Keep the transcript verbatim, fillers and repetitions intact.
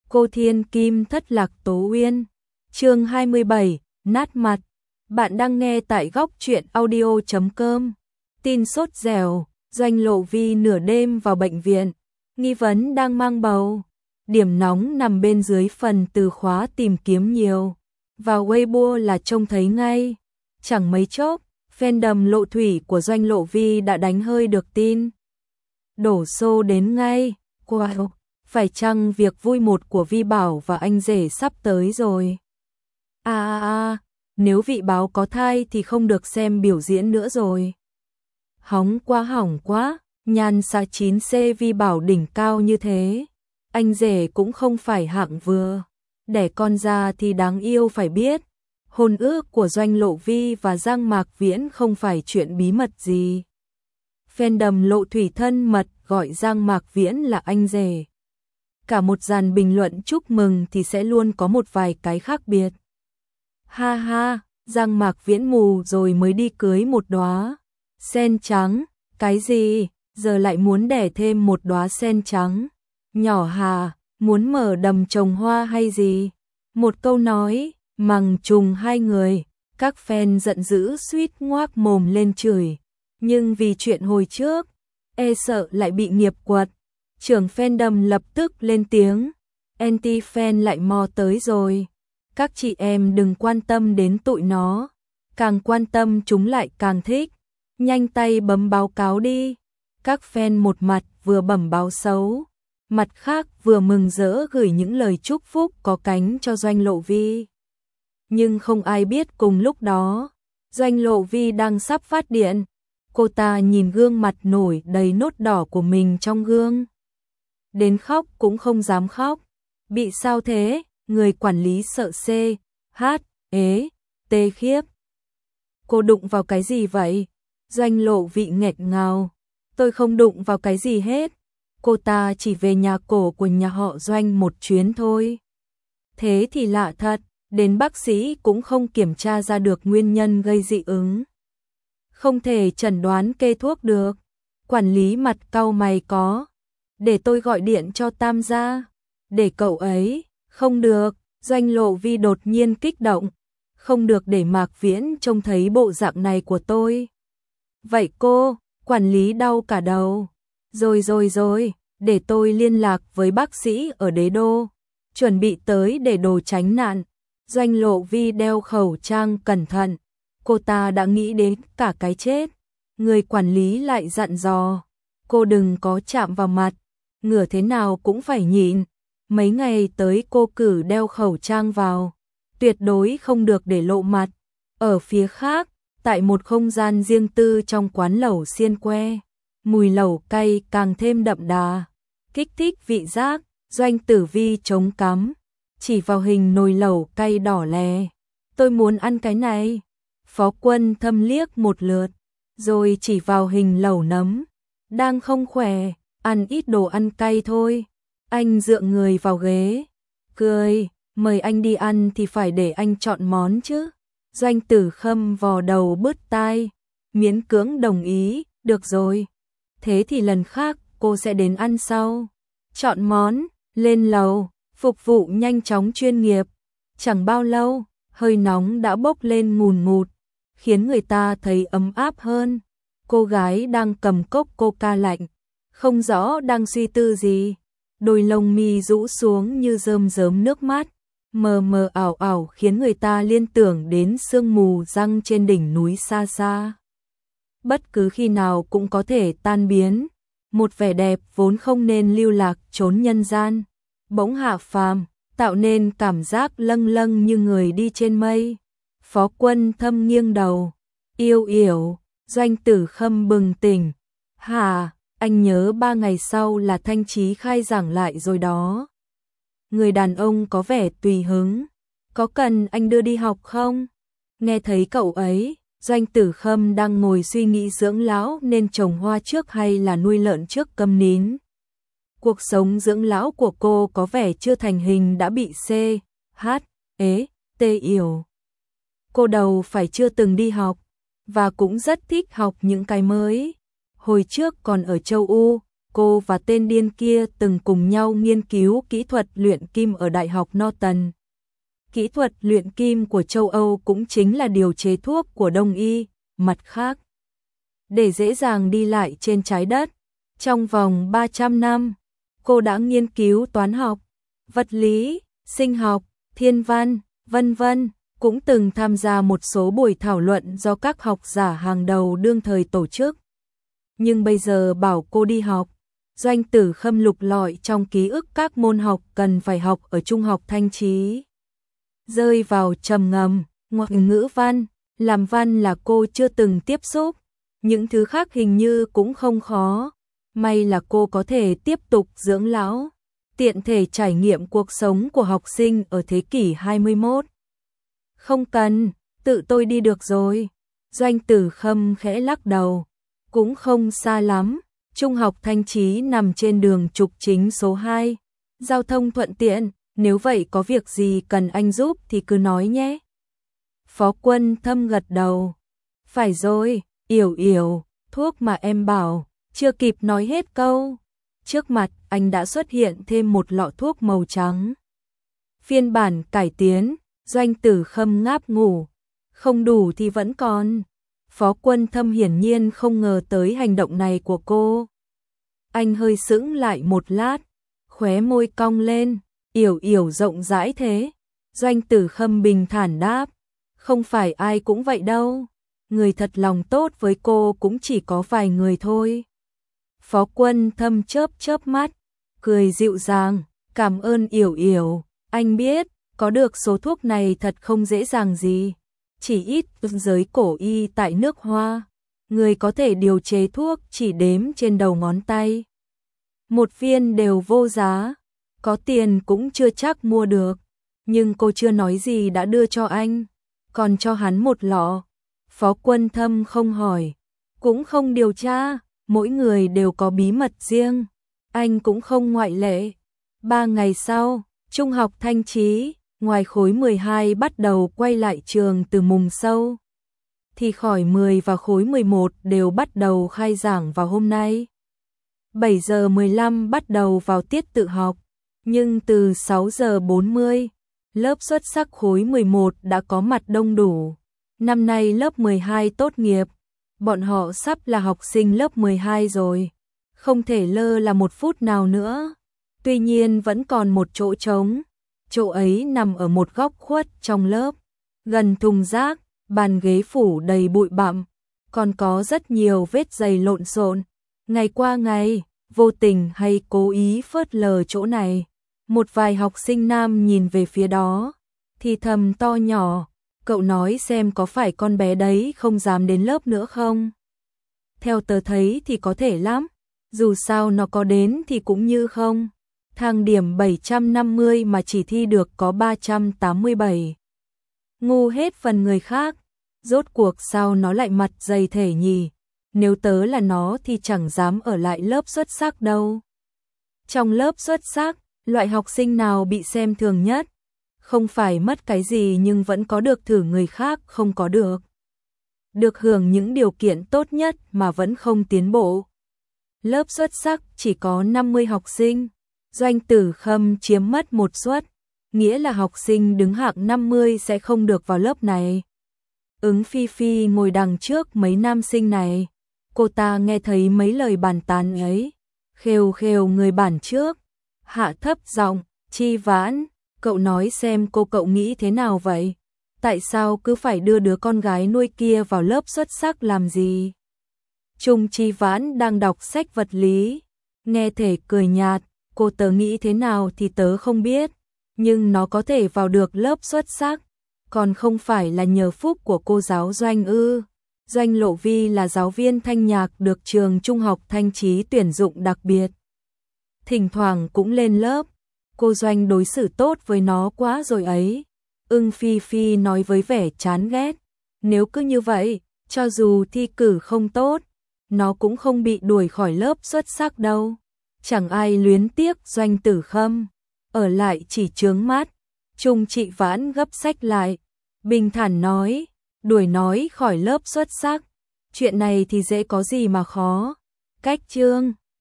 Cô Thiên Kim thất lạc Tố Uyên. Chương hai mươi bảy, nát mặt. Bạn đang nghe tại góc truyện audio chấm com. Tin sốt dẻo, Doanh Lộ Vi nửa đêm vào bệnh viện, nghi vấn đang mang bầu. Điểm nóng nằm bên dưới phần từ khóa tìm kiếm nhiều. Vào Weibo là trông thấy ngay. Chẳng mấy chốc, fandom Lộ Thủy của Doanh Lộ Vi đã đánh hơi được tin. Đổ xô đến ngay. Wow, phải chăng việc vui một của Vi Bảo và anh rể sắp tới rồi? À à à, nếu vị báo có thai thì không được xem biểu diễn nữa rồi. Hóng quá hỏng quá, nhan xa chín C Vi Bảo đỉnh cao như thế. Anh rể cũng không phải hạng vừa. Đẻ con ra thì đáng yêu phải biết. Hôn ước của Doanh Lộ Vi và Giang Mạc Viễn không phải chuyện bí mật gì. Fandom Lộ Thủy thân mật gọi Giang Mạc Viễn là anh rể. Cả một dàn bình luận chúc mừng thì sẽ luôn có một vài cái khác biệt. Ha ha, Giang Mạc Viễn mù rồi mới đi cưới một đóa sen trắng, cái gì, giờ lại muốn đẻ thêm một đóa sen trắng. Nhỏ hà, muốn mở đầm trồng hoa hay gì? Một câu nói, mằng trùng hai người, các fan giận dữ suýt ngoác mồm lên chửi. Nhưng vì chuyện hồi trước, e sợ lại bị nghiệp quật, trưởng fandom lập tức lên tiếng, anti-fan lại mò tới rồi. Các chị em đừng quan tâm đến tụi nó, càng quan tâm chúng lại càng thích. Nhanh tay bấm báo cáo đi. Các fan một mặt vừa bẩm báo xấu, mặt khác vừa mừng rỡ gửi những lời chúc phúc có cánh cho Doanh Lộ Vi. Nhưng không ai biết cùng lúc đó, Doanh Lộ Vi đang sắp phát điện. Cô ta nhìn gương mặt nổi đầy nốt đỏ của mình trong gương. Đến khóc cũng không dám khóc. Bị sao thế? Người quản lý sợ C, H, ế, T khiếp. Cô đụng vào cái gì vậy? Doanh Lộ Vi nghẹt ngào. Tôi không đụng vào cái gì hết. Cô ta chỉ về nhà cổ của nhà họ Doanh một chuyến thôi. Thế thì lạ thật, đến bác sĩ cũng không kiểm tra ra được nguyên nhân gây dị ứng. Không thể chẩn đoán kê thuốc được. Quản lý mặt cau mày có. Để tôi gọi điện cho Tam gia. Để cậu ấy. Không được. Doanh Lộ Vi đột nhiên kích động. Không được để Mạc Viễn trông thấy bộ dạng này của tôi. Vậy cô, quản lý đau cả đầu. Rồi rồi rồi, để tôi liên lạc với bác sĩ ở Đế Đô. Chuẩn bị tới để đồ tránh nạn. Doanh Lộ Vi đeo khẩu trang cẩn thận. Cô ta đã nghĩ đến cả cái chết. Người quản lý lại dặn dò. Cô đừng có chạm vào mặt. Ngửa thế nào cũng phải nhịn. Mấy ngày tới cô cử đeo khẩu trang vào. Tuyệt đối không được để lộ mặt. Ở phía khác, tại một không gian riêng tư trong quán lẩu xiên que, mùi lẩu cay càng thêm đậm đà. Kích thích vị giác, Doanh Tử Vi chống cắm. Chỉ vào hình nồi lẩu cay đỏ lè. Tôi muốn ăn cái này. Phó Quân Thâm liếc một lượt, rồi chỉ vào hình lẩu nấm. Đang không khỏe, ăn ít đồ ăn cay thôi. Anh dựa người vào ghế, cười, mời anh đi ăn thì phải để anh chọn món chứ. Doanh Tử Khâm vò đầu bứt tai, miễn cưỡng đồng ý, được rồi. Thế thì lần khác cô sẽ đến ăn sau. Chọn món, lên lầu, phục vụ nhanh chóng chuyên nghiệp. Chẳng bao lâu, hơi nóng đã bốc lên ngùn ngụt, khiến người ta thấy ấm áp hơn. Cô gái đang cầm cốc coca lạnh, không rõ đang suy tư gì. Đôi lông mi rũ xuống như rơm rớm nước mắt, mờ mờ ảo ảo khiến người ta liên tưởng đến sương mù răng trên đỉnh núi xa xa. Bất cứ khi nào cũng có thể tan biến. Một vẻ đẹp vốn không nên lưu lạc trốn nhân gian, bỗng hạ phàm, tạo nên cảm giác lâng lâng như người đi trên mây. Phó Quân Thâm nghiêng đầu, yêu yểu. Doanh Tử Khâm bừng tỉnh. Hà, anh nhớ ba ngày sau là Thanh Chí khai giảng lại rồi đó. Người đàn ông có vẻ tùy hứng. Có cần anh đưa đi học không? Nghe thấy cậu ấy, Doanh Tử Khâm đang ngồi suy nghĩ dưỡng lão nên trồng hoa trước hay là nuôi lợn trước câm nín. Cuộc sống dưỡng lão của cô có vẻ chưa thành hình đã bị C, H, ế, T yểu. Cô đầu phải chưa từng đi học, và cũng rất thích học những cái mới. Hồi trước còn ở châu U, cô và tên điên kia từng cùng nhau nghiên cứu kỹ thuật luyện kim ở Đại học Norton. Kỹ thuật luyện kim của châu Âu cũng chính là điều chế thuốc của Đông y, mặt khác. Để dễ dàng đi lại trên trái đất, trong vòng ba trăm năm, cô đã nghiên cứu toán học, vật lý, sinh học, thiên văn, vân vân, cũng từng tham gia một số buổi thảo luận do các học giả hàng đầu đương thời tổ chức. Nhưng bây giờ bảo cô đi học, Doanh Tử Khâm lục lọi trong ký ức các môn học cần phải học ở Trung học Thanh Chí. Rơi vào trầm ngâm, ngoại ngữ văn, làm văn là cô chưa từng tiếp xúc, những thứ khác hình như cũng không khó, may là cô có thể tiếp tục dưỡng lão, tiện thể trải nghiệm cuộc sống của học sinh ở thế kỷ hai mươi mốt. Không cần, tự tôi đi được rồi. Doanh Tử Khâm khẽ lắc đầu, cũng không xa lắm, Trung học Thanh Chí nằm trên đường trục chính số hai, giao thông thuận tiện, nếu vậy có việc gì cần anh giúp thì cứ nói nhé. Phó Quân Thâm gật đầu, phải rồi, Yểu Yểu, thuốc mà em bảo, chưa kịp nói hết câu. Trước mặt anh đã xuất hiện thêm một lọ thuốc màu trắng. Phiên bản cải tiến, Doanh Tử Khâm ngáp ngủ, không đủ thì vẫn còn. Phó Quân Thâm hiển nhiên không ngờ tới hành động này của cô. Anh hơi sững lại một lát, khóe môi cong lên, Yểu Yểu rộng rãi thế. Doanh Tử Khâm bình thản đáp, không phải ai cũng vậy đâu, người thật lòng tốt với cô cũng chỉ có vài người thôi. Phó Quân Thâm chớp chớp mắt, cười dịu dàng, cảm ơn Yểu Yểu, anh biết, có được số thuốc này thật không dễ dàng gì. Chỉ ít giới cổ y tại nước Hoa, người có thể điều chế thuốc chỉ đếm trên đầu ngón tay. Một viên đều vô giá, có tiền cũng chưa chắc mua được, nhưng cô chưa nói gì đã đưa cho anh, còn cho hắn một lọ. Phó Quân Thâm không hỏi, cũng không điều tra, mỗi người đều có bí mật riêng, anh cũng không ngoại lệ. Ba ngày sau, Trung học Thanh Chí, ngoài khối mười hai bắt đầu quay lại trường từ mùng sâu, thì khỏi mười và khối mười một đều bắt đầu khai giảng vào hôm nay. bảy giờ mười lăm bắt đầu vào tiết tự học, nhưng từ sáu giờ bốn mươi, lớp xuất sắc khối mười một đã có mặt đông đủ. Năm nay lớp mười hai tốt nghiệp, bọn họ sắp là học sinh lớp mười hai rồi, không thể lơ là một phút nào nữa. Tuy nhiên vẫn còn một chỗ trống, chỗ ấy nằm ở một góc khuất trong lớp, gần thùng rác, bàn ghế phủ đầy bụi bặm, còn có rất nhiều vết giày lộn xộn. Ngày qua ngày, vô tình hay cố ý phớt lờ chỗ này. Một vài học sinh nam nhìn về phía đó, thì thầm to nhỏ, cậu nói xem có phải con bé đấy không dám đến lớp nữa không? Theo tớ thấy thì có thể lắm, dù sao nó có đến thì cũng như không. Thang điểm bảy trăm năm mươi mà chỉ thi được có ba trăm tám mươi bảy. Ngu hết phần người khác, rốt cuộc sao nó lại mặt dày thể nhỉ? Nếu tớ là nó thì chẳng dám ở lại lớp xuất sắc đâu. Trong lớp xuất sắc, loại học sinh nào bị xem thường nhất? Không phải mất cái gì nhưng vẫn có được thử người khác không có được. Được hưởng những điều kiện tốt nhất mà vẫn không tiến bộ. Lớp xuất sắc chỉ có năm mươi học sinh, Doanh Tử Khâm chiếm mất một suất, nghĩa là học sinh đứng hạng năm mươi sẽ không được vào lớp này. Ứng Phi Phi ngồi đằng trước mấy nam sinh này, cô ta nghe thấy mấy lời bàn tán ấy, khều khều người bản trước, hạ thấp giọng, Chi Vãn, cậu nói xem cô cậu nghĩ thế nào vậy? Tại sao cứ phải đưa đứa con gái nuôi kia vào lớp xuất sắc làm gì? Trung Chi Vãn đang đọc sách vật lý, nghe thể cười nhạt, cô tớ nghĩ thế nào thì tớ không biết, nhưng nó có thể vào được lớp xuất sắc, còn không phải là nhờ phúc của cô giáo Doanh ư? Doanh Lộ Vi là giáo viên thanh nhạc được trường Trung học Thanh Chí tuyển dụng đặc biệt. Thỉnh thoảng cũng lên lớp, cô Doanh đối xử tốt với nó quá rồi ấy. Ưng Phi Phi nói với vẻ chán ghét, nếu cứ như vậy, cho dù thi cử không tốt, nó cũng không bị đuổi khỏi lớp xuất sắc đâu. Chẳng ai luyến tiếc Doanh Tử Khâm, ở lại chỉ chướng mắt. Trung Chị Vãn gấp sách lại, bình thản nói, đuổi nói khỏi lớp xuất sắc, chuyện này thì dễ có gì mà khó. Cách chương